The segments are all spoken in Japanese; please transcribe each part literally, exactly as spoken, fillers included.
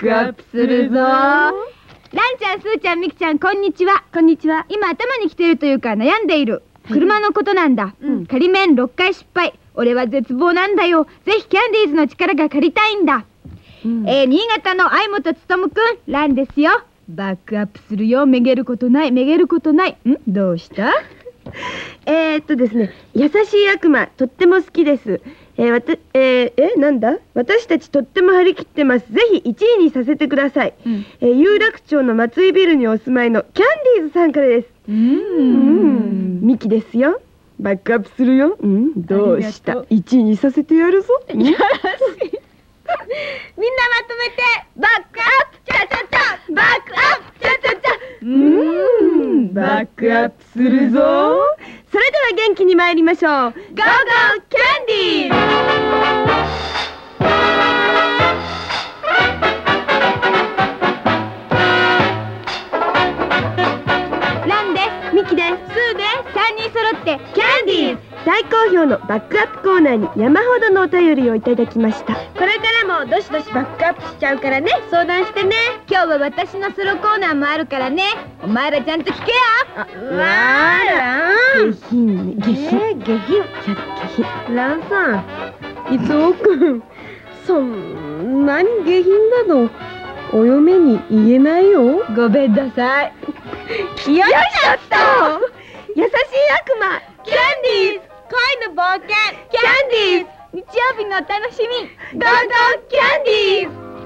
クアップするぞ。ランちゃん、スーちゃん、ミキちゃん、こんにちは。こんにちは。今頭にきてるというか悩んでいる車のことなんだ。仮免ろっかい失敗。俺は絶望なんだよ。ぜひキャンディーズの力が借りたいんだ。え新潟の相本勉くん、ランですよ。バックアップするよ。めげることない、めげることない。んどうした？ えーっとですね、優しい悪魔、とっても好きです。えー、わた、えー、え、なんだ私たちとっても張り切ってます。ぜひいちいにさせてください。うん、えー、有楽町の松井ビルにお住まいのキャンディーズさんからです。うーん。ミキですよ。バックアップするよ。うん、どうした？いちいにさせてやるぞ。よろしい。みんなまとめて、バックアップ、チャチャチャ、バックアップ、チャチャチャ。うーん、バックアップするぞ。それでは元気に参りましょう。ゴーゴーキャンディー。 ランです。ミキです。スーです。さんにん揃ってキャンディーズ。 大好評のバックアップコーナーに山ほどのお便りをいただきました。これからもどしどしバックアップしちゃうからね、相談してね。 今日は私のソロコーナーもあるからね。お前らちゃんと聞けよ。 あ、うわー、下品ね、下品、下品、下品。ランさん、いつおくん、そんなに下品なのお嫁に言えないよ。 ごめんなさい。 よいしょっと。優しい悪魔、キャンディーズ。恋の冒険、キャンディーズ。 日曜日のお楽しみ、 ゴーゴーキャンディーズ。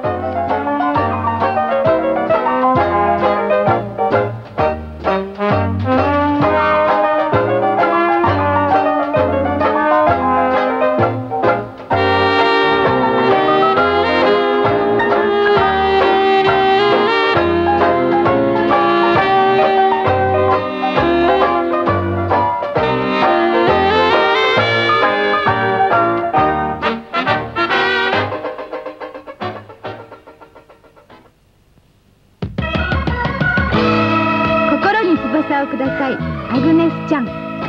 をください。アグネスちゃん。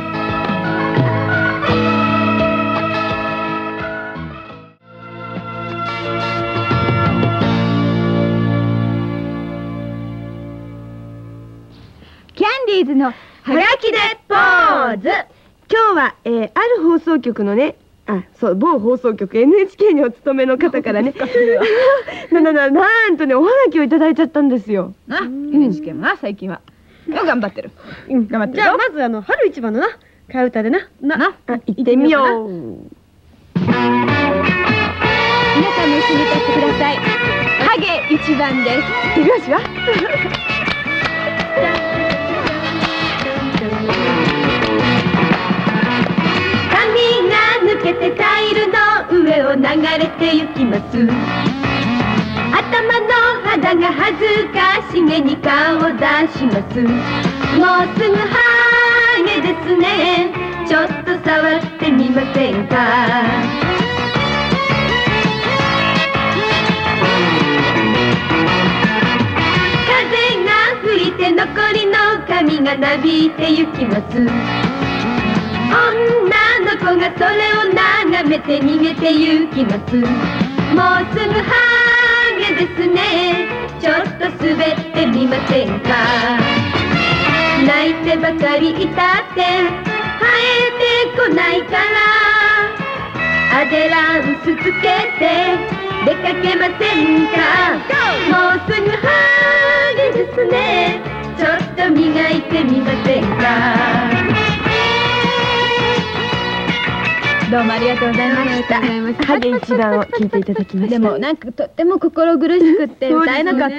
キャンディーズのはがきでポーズ。 今日は、えー、ある放送局のね、あ、そう、某放送局 エヌエイチケー にお勤めの方からねな、な、な、なんとね、おはがきをいただいちゃったんですよ。 な、エヌエイチケー もな、最近は。よ、頑張ってる。 うん、頑張ってる。じゃあ、まずあの、春一番のな、替え歌でな、な、な、行ってみよう。 皆さんも一緒に歌ってください。ハゲ一番です。 手拍子は抜けてタイルの上を流れて行きます。頭の肌が恥ずかしげに顔を出します。もうすぐハゲですね、ちょっと触ってみませんか。風が吹いて残りの髪がなびいて行きます。女の子がそれを眺めて逃げて行きます。もうすぐハゲですね、ちょっと滑ってみませんか。泣いてばかりいたって生えてこないから、アデランスつけて出かけませんか。もうすぐハゲですね、ちょっと磨いてみませんか。 どうもありがとうございました。 ハゲ一番を聞いていただきました。 でもなんかとっても心苦しくって歌えなかった。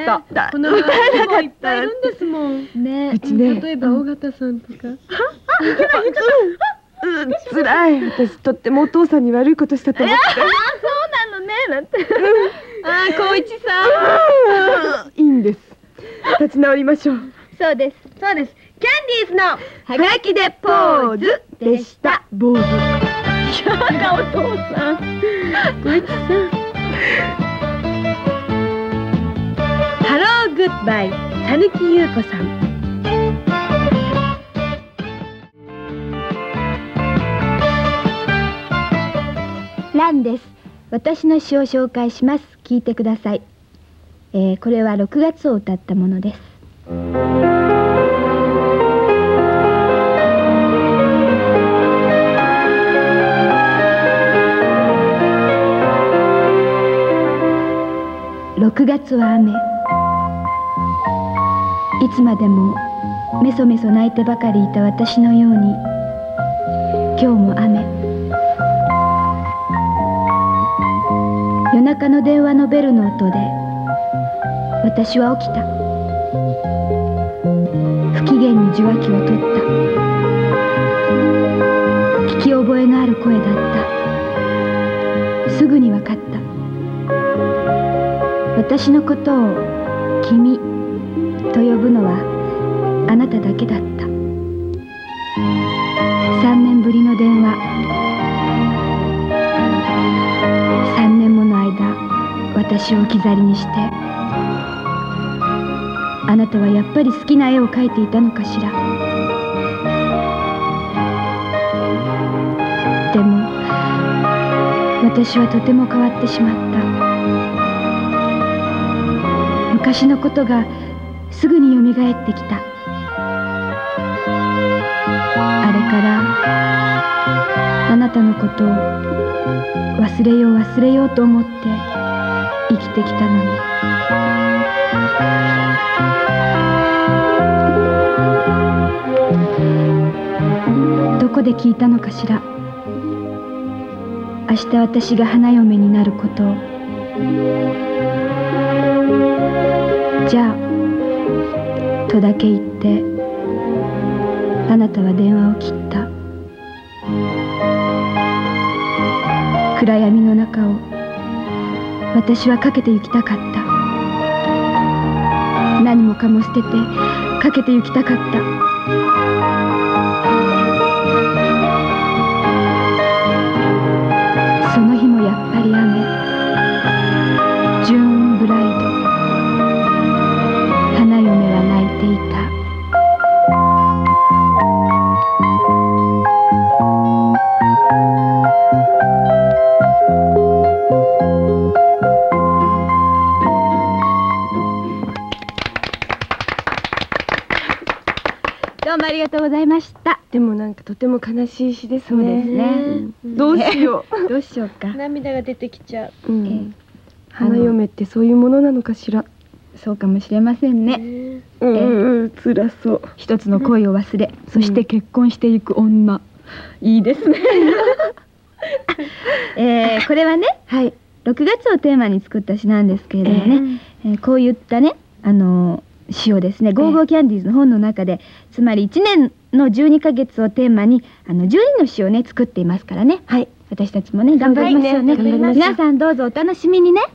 この歌えなかった。いっぱいいるんですもん。 ね、 うちね。 例えば尾形さんとか。あ、いけないいけない。 うん、辛い。私とってもお父さんに悪いことしたと思って。 あ、そうなのね、なんて。あ、光一さん。 いいんです。立ち直りましょう。 そうです。 そうです。キャンディーズのはがきでポーズでした。坊主。 やだ、お父さん。 光一さん。ハローグッバイ、たぬきゆうこさん。 ランです。私の詩を紹介します。聞いてください。 えー、これはろくがつを歌ったものです。ろくがつは雨。いつまでもメソメソ泣いてばかりいた私のように、今日も雨。夜中の電話のベルの音で私は起きた。不機嫌に受話器を取った。聞き覚えのある声だった。すぐに分かった。私のことを君と呼ぶのはあなただけだった。三年ぶりの電話。三年もの間私を置き去りにして、あなたはやっぱり好きな絵を描いていたのかしら。でも私はとても変わってしまった。昔のことがすぐによみがえってきた。あれからあなたのことを忘れよう忘れようと思って生きてきたのに。どこで聞いたのかしら。明日私が花嫁になることを。じゃあとだけ言ってあなたは電話を切った。暗闇の中を私はかけて行きたかった。何もかも捨ててかけて行きたかった。その日もやっぱり雨。ジューンブライド。花嫁は泣いていた。どうもありがとうございました。 でもなんかとても悲しい詩ですね。 そうですね。 どうしよう。 どうしようか。 涙が出てきちゃう。うん、花嫁ってそういうものなのかしら。 そうかもしれませんね。 うんうん、辛そう。 一つの恋を忘れ、そして結婚していく女。いいですね。えー、これはね、はい、ろくがつをテーマに作った詩なんですけれどもね、えーえー、こういったね、あのー、詩をですね、ゴーゴーキャンディーズの本の中で、つまりいちねんのじゅうにかげつをテーマにあのじゅうにの詩をね作っていますからね。はい、私たちもね頑張りましょうね。皆さんどうぞお楽しみにね。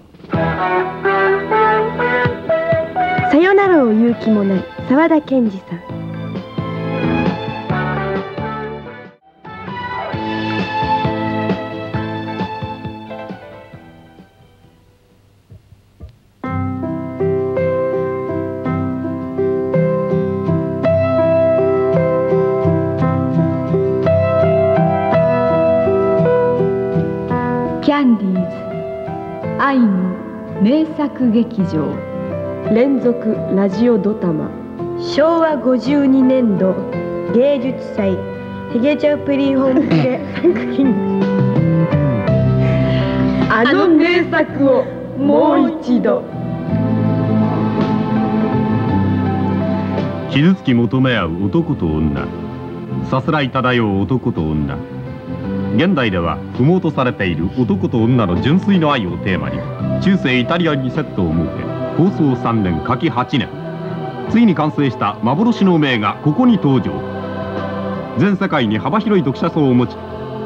さよならを言う気もない沢田研二さん。 キャンディーズ愛の名作劇場連続ラジオドタマしょうわごじゅうにねんど芸術祭ヒゲチャプリ本家作品あの名作をもう一度。 傷つき求め合う男と女、さすらい漂う男と女。現代では不毛とされている男と女の純粋の愛をテーマに中世イタリアにセットを設け、構想さんねん夏季はちねん、ついに完成した幻の名画ここに登場。全世界に幅広い読者層を持ち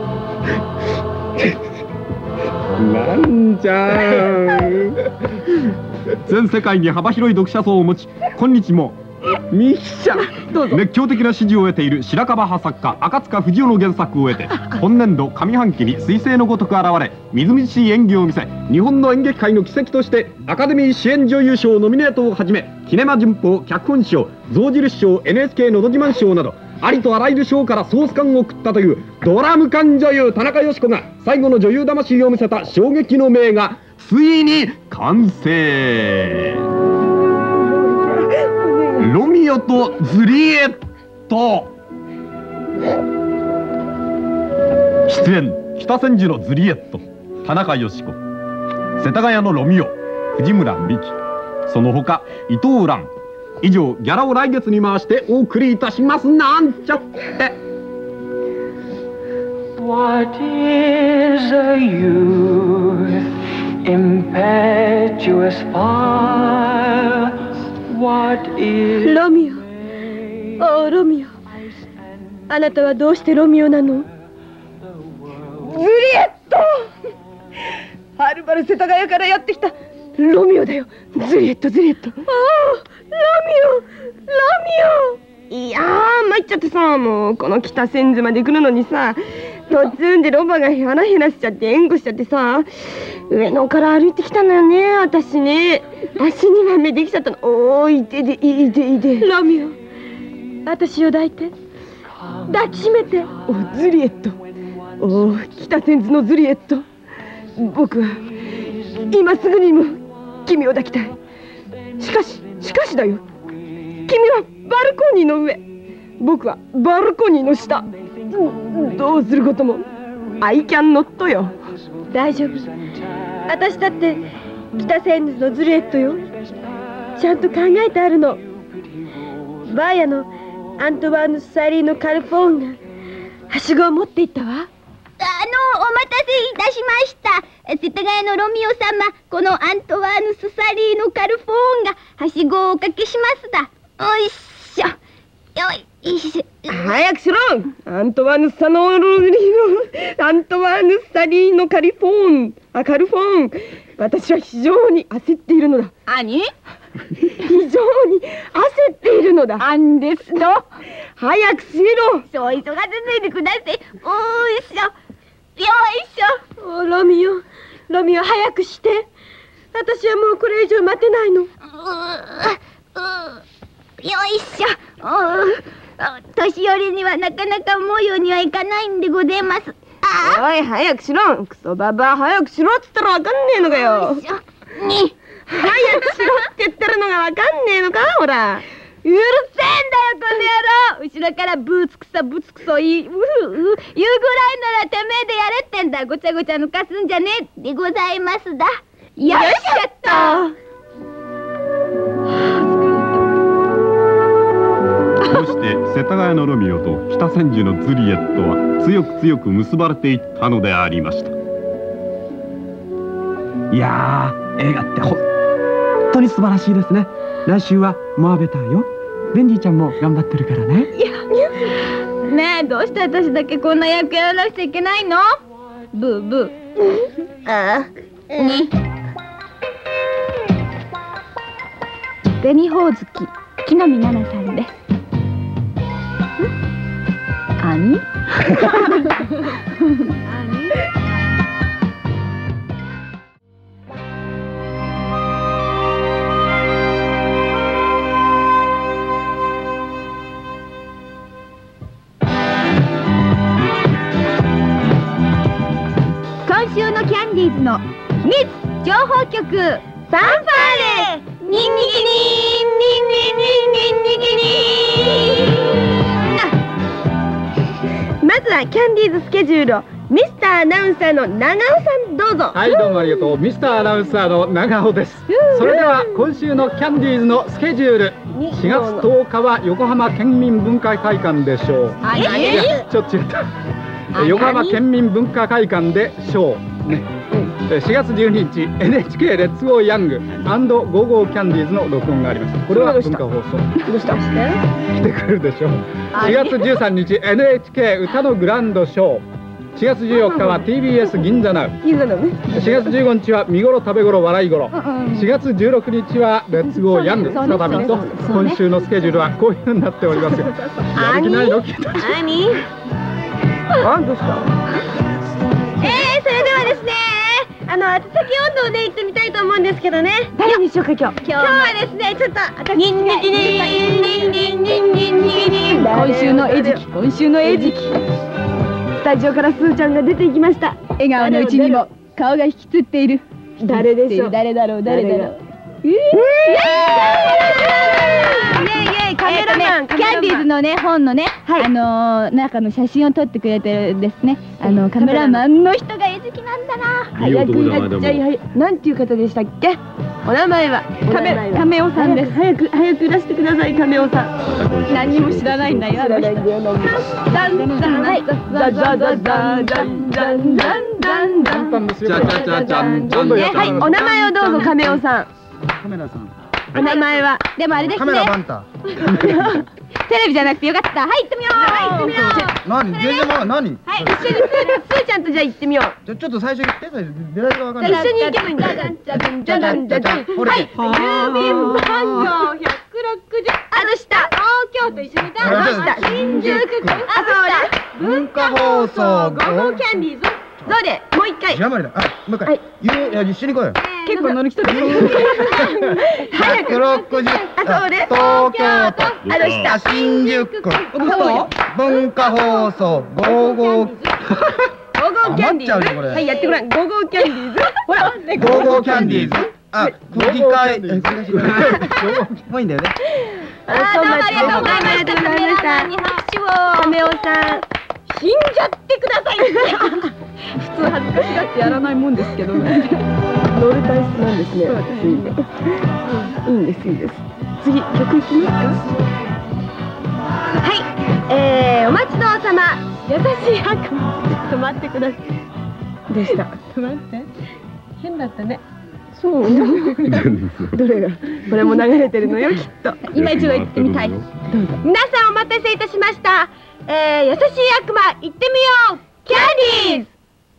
なんじゃーん全世界に幅広い読者層を持ち、今日もミッシャー熱狂的な支持を得ている白樺派作家赤塚不二夫の原作を得て、本年度上半期に彗星のごとく現れ、みずみずしい演技を見せ、日本の演劇界の奇跡としてアカデミー主演女優賞ノミネートをはじめ、キネマ旬報脚本賞、象印賞、 エヌエスケー のど自慢賞などありとあらゆる賞からソース感を送ったというドラム缶女優田中佳子が最後の女優魂を見せた衝撃の名画ついに完成。ロミオとジュリエット。出演北千住のジュリエット、田中佳子。世田谷のロミオ、藤村美樹。その他伊藤蘭。以上、ギャラを来月に回してお送りいたします。なんちゃって。 What is a youth, impetuous fire? What is ロミオ、おおロミオ、あなたはどうしてロミオなの？ジュリエット、はるばる世田谷からやってきたロミオだよ。ジュリエット、ジュリエット。ああ、ロミオ、ロミオ。いやー、参っちゃってさ、もうこの北千住まで来るのにさ、途中でロバがヘラヘラしちゃって援護しちゃってさ、上野から歩いてきたのよね、私ね。足にまめできちゃったの。おー、いてでいいでいいで。ロミオ、私を抱いて、抱きしめて。お、ジュリエット。おー、北千住のジュリエット。僕は今すぐにも君を抱きたい。しかししかしだよ、君はバルコニーの上、僕はバルコニーの下。どうすることも I can not よ。大丈夫、私だって北千住のジュリエットよ。ちゃんと考えてあるの。バーヤのアントワーヌ・サリーのカルフォーンがはしごを持っていったわ。 あの、お待たせいたしました。世田谷のロミオ様、このアントワーヌス・サリーのカルフォーンがはしごをおかけしますだ。おいしょ、よいしょ。 早くしろ。アントワーヌス・サノールリのアントワーヌス・サリーのカリフォーン、あ、カルフォーン。私は非常に焦っているのだ。 何？ 非常に焦っているのだ。 なんですの？ 早くしろ。 そう急がせないでください。おいしょ、よいしょ。 お、ロミオ、ロミオ、早くして。私はもうこれ以上待てないの。うううよいしょ。う年寄りにはなかなか思うようにはいかないんでございます。あおい、早くしろ。クソババア、早くしろっつったらわかんねえのかよ。 よいしょ。に早くしろって言ってるのがわかんねえのか、ほら。 うるせえんだよ、この野郎。後ろからブツクソブツクソ言う、うう言うぐらいならてめえでやれってんだ。ごちゃごちゃ抜かすんじゃねえでございますだ。よいしょっと。 こうして世田谷のロミオと北千住のジュリエットは強く強く結ばれていったのでありました。いやー、映画って本当に素晴らしいですね。来週はモアベターよ。ベンディちゃんも頑張ってるからね。 ねえ、どうして私だけこんな役やらなくちゃいけないの？ブーブー。ああ、に紅ほおずき木の実奈々さんです。あに今週のキャンディーズの秘密情報局、ファンファーレニンニキニンニンニンニンニキニン。 まずはキャンディーズスケジュールをミスターアナウンサーの長尾さん、どうぞ。 はい、どうもありがとう。ミスターアナウンサーの長尾です。それでは今週のキャンディーズのスケジュール。しがつとおかは横浜県民文化会館でショー。いや、ちょっと違った。横浜県民文化会館でショーね。しがつじゅうににち エヌエイチケー レッツゴーヤング&ゴーゴーキャンディーズの録音があります。これは文化放送。 どうした来てくれるでしょう。しがつじゅうさんにち エヌエイチケー 歌のグランドショー。しがつじゅうよっかは ティービーエス 銀座ナウ。 銀座ナウね。 しがつじゅうごにちは見頃食べ頃笑い頃。しがつじゅうろくにちはレッツゴーヤング再びと、今週のスケジュールはこういう風になっておりますよ。やる気ないの？ 何？あ、どうした？えー、それではですね、あの宛先温度で行ってみたいと思うんですけどね。誰にしようか今日。今日はですね、ちょっとニンニキニンニンニンニンニンニンニン。 今週の餌食、今週の餌食。 スタジオからスーちゃんが出ていきました。 笑顔のうちにも顔が引きつっている誰でしょう。 誰だろう誰だろう。 イエイイエイカメラマン。 キャンディーズのね本のねあの中の写真を撮ってくれてるですねあのカメラマンの人が絵好きなんだな。 早くやっちゃい早い。なんていう方でしたっけ？お名前はカメカメオさんです。 早く早く出してくださいカメオさん。 何にも知らないんだよ。 知らないんだよ。ダンダンはいダダダダダダンダンダンダンダン。 じゃじゃじゃじゃんじゃん。 はい、お名前をどうぞカメオさん。 カメラさん。 お名前はでもあれですね。 カメラバンタ。 テレビじゃなくてよかった。はい行ってみよう。はい行ってみよう。 何？全然わ何？ はい一緒にスーちゃんとじゃあ行ってみよう。 ちょちょっと最初言って最初出だしがわかんない。 一緒に行けばいいんだ。じゃじゃじゃじゃじゃじゃじゃ。はい。郵便番号ひゃくろくじゅう。あどした東京都一緒にだ。あどした新宿区。あそうだ。 文化放送ゴーゴーキャンディーズ。どうでもう一回。 じゃまりだ。あもう一回。言ういや一緒に来いよ。 結構乗る人が。 早くろくじゅう。 あそうです。 東京都。 あどした新宿区。文化放送ゴーゴー。 ゴーゴーキャンディーズ。はいやってごらん。ゴーゴーキャンディーズ。ほら。 ゴーゴーキャンディーズ。あ吹き替え。もういいんだよね。 あどうもありがとうございました。カメラマンに拍手を。カメオさん。死んじゃってください。 普通恥ずかしがってやらないもんですけど。 乗る体質なんですね。いいんですいいです。次曲いきますか。はい、えー、お待ちどうさま。優しい悪魔。ちょっと待ってください。でした。 待って。変だったね。 そう。どれがこれも流れてるのよきっと。 今一度言ってみたい。 どうぞ。皆さんお待たせいたしました。えー、優しい悪魔行ってみようキャンディーズ。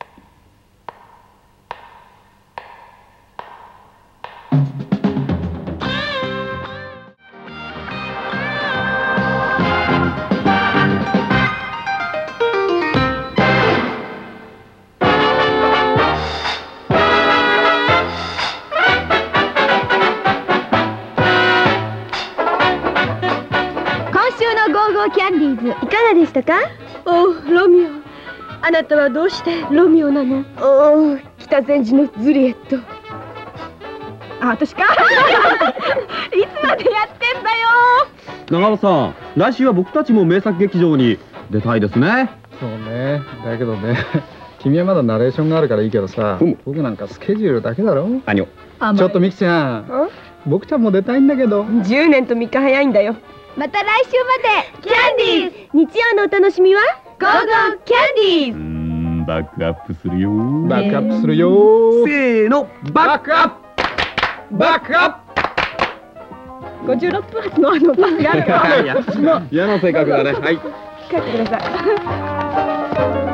キャンディーズいかがでしたか？おうロミオ、あなたはどうしてロミオなの？おう北千住のズリエット。 あ、私かいつまでやってんだよ。 長尾さん、来週は僕たちも名作劇場に出たいですね。 そうね、だけどね君はまだナレーションがあるからいいけどさ、うん、僕なんかスケジュールだけだろ。 何をちょっとミキちゃん、僕ちゃんも出たいんだけど。 じゅうねんとみっか早いんだよ。 また来週まで。 キャンディーズ。日曜のお楽しみはゴーゴーキャンディーズ。 うーん、バックアップするよ。 バックアップするよ。 せーの、バックアップバックアップごじゅうろっぷん発のあのバスがあるから嫌な性格だね。はい。 帰ってください。